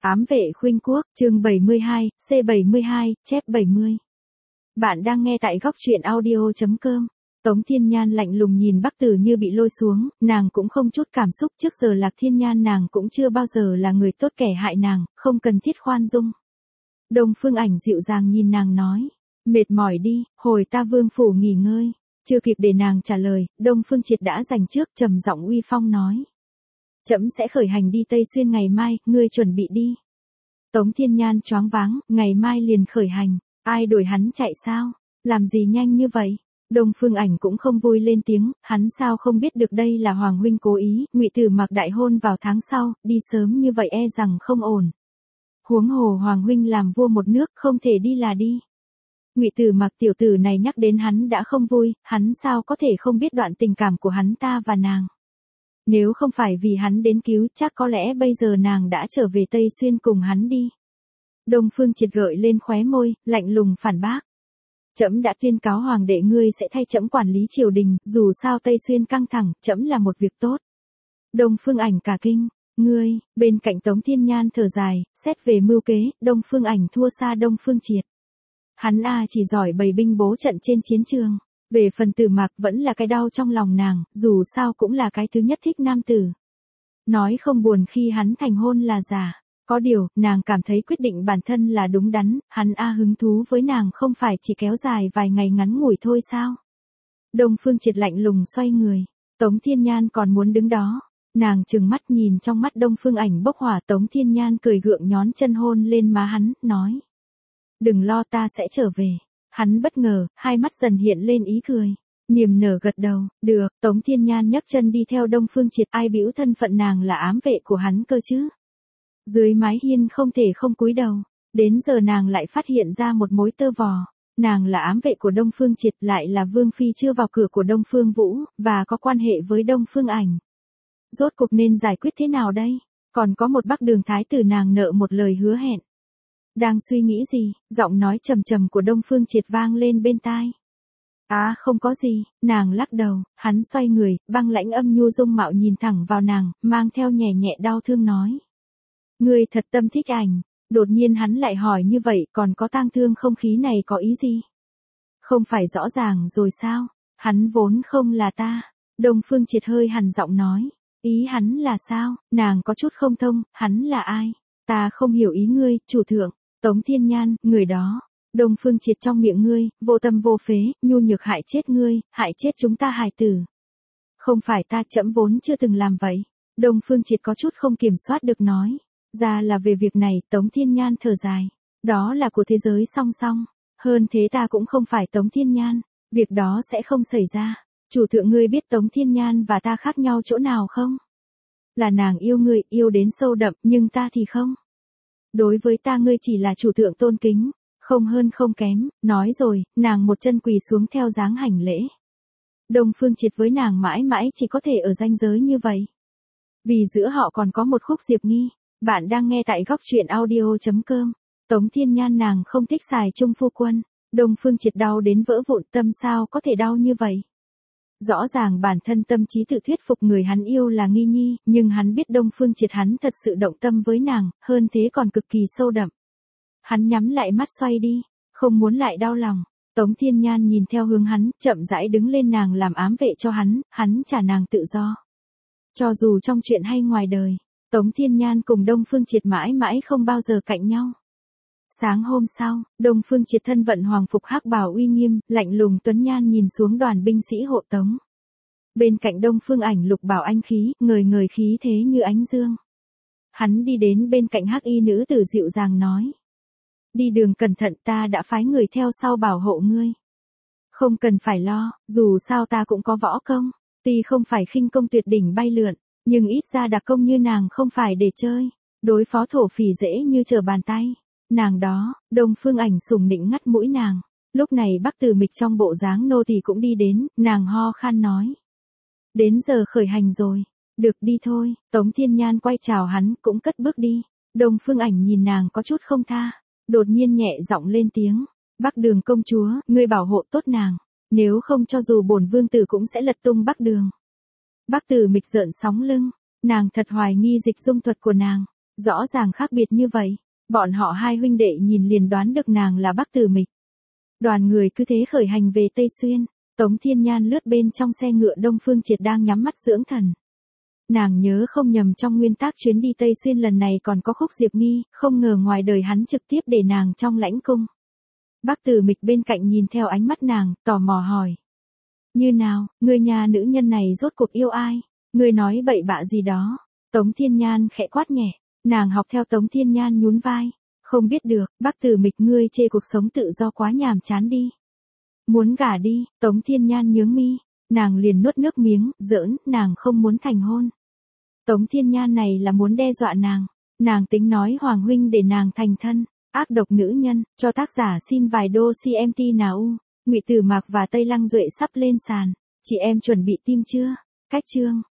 Ám vệ khuynh quốc, chương 72, C72, chép 70. Bạn đang nghe tại góc truyện audio.com. Tống Thiên Nhan lạnh lùng nhìn Bắc Tử Như bị lôi xuống, nàng cũng không chút cảm xúc, trước giờ Lạc Thiên Nhan nàng cũng chưa bao giờ là người tốt kẻ hại nàng, không cần thiết khoan dung. Đông Phương Ảnh dịu dàng nhìn nàng nói, mệt mỏi đi, hồi ta vương phủ nghỉ ngơi. Chưa kịp để nàng trả lời, Đông Phương Triệt đã giành trước, trầm giọng uy phong nói. Trẫm sẽ khởi hành đi Tây Xuyên ngày mai, ngươi chuẩn bị đi. Tống Thiên Nhan choáng váng, ngày mai liền khởi hành, ai đuổi hắn chạy sao, làm gì nhanh như vậy? Đông Phương Ảnh cũng không vui lên tiếng, hắn sao không biết được đây là Hoàng huynh cố ý, Ngụy Tử Mặc đại hôn vào tháng sau, đi sớm như vậy e rằng không ổn. Huống hồ Hoàng huynh làm vua một nước, không thể đi là đi. Ngụy Tử Mặc tiểu tử này nhắc đến hắn đã không vui, hắn sao có thể không biết đoạn tình cảm của hắn ta và nàng. Nếu không phải vì hắn đến cứu, chắc có lẽ bây giờ nàng đã trở về Tây Xuyên cùng hắn đi. Đông Phương Triệt gợi lên khóe môi, lạnh lùng phản bác. Trẫm đã tuyên cáo hoàng đệ ngươi sẽ thay trẫm quản lý triều đình, dù sao Tây Xuyên căng thẳng, trẫm là một việc tốt. Đông Phương Ảnh cả kinh, ngươi, bên cạnh Tống Thiên Nhan thở dài, xét về mưu kế, Đông Phương Ảnh thua xa Đông Phương Triệt. Hắn chỉ giỏi bày binh bố trận trên chiến trường. Về phần Tử Mặc vẫn là cái đau trong lòng nàng, dù sao cũng là cái thứ nhất thích nam tử. Nói không buồn khi hắn thành hôn là giả. Có điều, nàng cảm thấy quyết định bản thân là đúng đắn, hắn hứng thú với nàng không phải chỉ kéo dài vài ngày ngắn ngủi thôi sao. Đông Phương Triệt lạnh lùng xoay người, Tống Thiên Nhan còn muốn đứng đó. Nàng trừng mắt nhìn trong mắt Đông Phương Ảnh bốc hỏa, Tống Thiên Nhan cười gượng nhón chân hôn lên má hắn, nói. Đừng lo, ta sẽ trở về. Hắn bất ngờ, hai mắt dần hiện lên ý cười. Niềm nở gật đầu, được, Tống Thiên Nhan nhấc chân đi theo Đông Phương Triệt, ai bĩu thân phận nàng là ám vệ của hắn cơ chứ. Dưới mái hiên không thể không cúi đầu, đến giờ nàng lại phát hiện ra một mối tơ vò. Nàng là ám vệ của Đông Phương Triệt, lại là vương phi chưa vào cửa của Đông Phương Vũ, và có quan hệ với Đông Phương Ảnh. Rốt cuộc nên giải quyết thế nào đây? Còn có một Bắc Đường thái tử nàng nợ một lời hứa hẹn. Đang suy nghĩ gì, giọng nói trầm trầm của Đông Phương Triệt vang lên bên tai. Không có gì, nàng lắc đầu, hắn xoay người, băng lãnh âm nhu dung mạo nhìn thẳng vào nàng, mang theo nhẹ nhẹ đau thương nói. Ngươi thật tâm thích Ảnh, đột nhiên hắn lại hỏi như vậy, còn có tang thương không khí này có ý gì? Không phải rõ ràng rồi sao, hắn vốn không là ta. Đông Phương Triệt hơi hằn giọng nói, ý hắn là sao, nàng có chút không thông, hắn là ai? Ta không hiểu ý ngươi, chủ thượng. Tống Thiên Nhan, người đó. Đông Phương Triệt trong miệng ngươi, vô tâm vô phế, nhu nhược hại chết ngươi, hại chết chúng ta hài tử. Không phải ta, trẫm vốn chưa từng làm vậy. Đông Phương Triệt có chút không kiểm soát được nói. Ra là về việc này, Tống Thiên Nhan thở dài. Đó là của thế giới song song. Hơn thế ta cũng không phải Tống Thiên Nhan. Việc đó sẽ không xảy ra. Chủ thượng ngươi biết Tống Thiên Nhan và ta khác nhau chỗ nào không? Là nàng yêu ngươi, yêu đến sâu đậm, nhưng ta thì không. Đối với ta ngươi chỉ là chủ thượng tôn kính, không hơn không kém, nói rồi, nàng một chân quỳ xuống theo dáng hành lễ. Đông Phương Triệt với nàng mãi mãi chỉ có thể ở ranh giới như vậy. Vì giữa họ còn có một khúc diệp nghi, bạn đang nghe tại góc truyện audio.com. Tống Thiên Nhan nàng không thích xài chung phu quân, Đông Phương Triệt đau đến vỡ vụn, tâm sao có thể đau như vậy. Rõ ràng bản thân tâm trí tự thuyết phục người hắn yêu là Nghi Nhi, nhưng hắn biết Đông Phương Triệt hắn thật sự động tâm với nàng, hơn thế còn cực kỳ sâu đậm. Hắn nhắm lại mắt xoay đi, không muốn lại đau lòng. Tống Thiên Nhan nhìn theo hướng hắn, chậm rãi đứng lên, nàng làm ám vệ cho hắn trả nàng tự do. Cho dù trong chuyện hay ngoài đời, Tống Thiên Nhan cùng Đông Phương Triệt mãi mãi không bao giờ cạnh nhau. Sáng hôm sau, Đông Phương Triệt thân vận hoàng phục hắc bào uy nghiêm, lạnh lùng tuấn nhan nhìn xuống đoàn binh sĩ hộ tống. Bên cạnh Đông Phương Ảnh lục bào anh khí, ngời ngời khí thế như ánh dương. Hắn đi đến bên cạnh hắc y nữ tử dịu dàng nói. Đi đường cẩn thận, ta đã phái người theo sau bảo hộ ngươi. Không cần phải lo, dù sao ta cũng có võ công, tuy không phải khinh công tuyệt đỉnh bay lượn, nhưng ít ra đặc công như nàng không phải để chơi, đối phó thổ phỉ dễ như trở bàn tay. Nàng đó, Đông Phương Ảnh sủng nịnh ngắt mũi nàng. Lúc này Bắc Tử Mịch trong bộ dáng nô tỳ cũng đi đến, nàng ho khan nói. Đến giờ khởi hành rồi, được đi thôi. Tống Thiên Nhan quay chào hắn, cũng cất bước đi. Đông Phương Ảnh nhìn nàng có chút không tha, đột nhiên nhẹ giọng lên tiếng. Bắc Đường công chúa, ngươi bảo hộ tốt nàng, nếu không cho dù bổn vương tử cũng sẽ lật tung Bắc Đường. Bắc Tử Mịch rợn sóng lưng, nàng thật hoài nghi dịch dung thuật của nàng. Rõ ràng khác biệt như vậy, bọn họ hai huynh đệ nhìn liền đoán được nàng là Bắc Tử Mịch. Đoàn người cứ thế khởi hành về Tây Xuyên, Tống Thiên Nhan lướt bên trong xe ngựa Đông Phương Triệt đang nhắm mắt dưỡng thần. Nàng nhớ không nhầm trong nguyên tắc chuyến đi Tây Xuyên lần này còn có Khúc Diệp Nghi, không ngờ ngoài đời hắn trực tiếp để nàng trong lãnh cung. Bắc Tử Mịch bên cạnh nhìn theo ánh mắt nàng, tò mò hỏi. Như nào, người nhà nữ nhân này rốt cuộc yêu ai? Người nói bậy bạ gì đó? Tống Thiên Nhan khẽ quát nhẹ, nàng học theo Tống Thiên Nhan nhún vai. Không biết được, Bắc Tử Mịch ngươi chê cuộc sống tự do quá nhàm chán đi. Muốn gả đi, Tống Thiên Nhan nhướng mi, nàng liền nuốt nước miếng, giỡn, nàng không muốn thành hôn. Tống Thiên Nhan này là muốn đe dọa nàng tính nói Hoàng huynh để nàng thành thân, ác độc nữ nhân, cho tác giả xin vài đô CMT nào. Ngụy Tử Mạc và Tây Lăng Duệ sắp lên sàn, chị em chuẩn bị tim chưa? Cách chương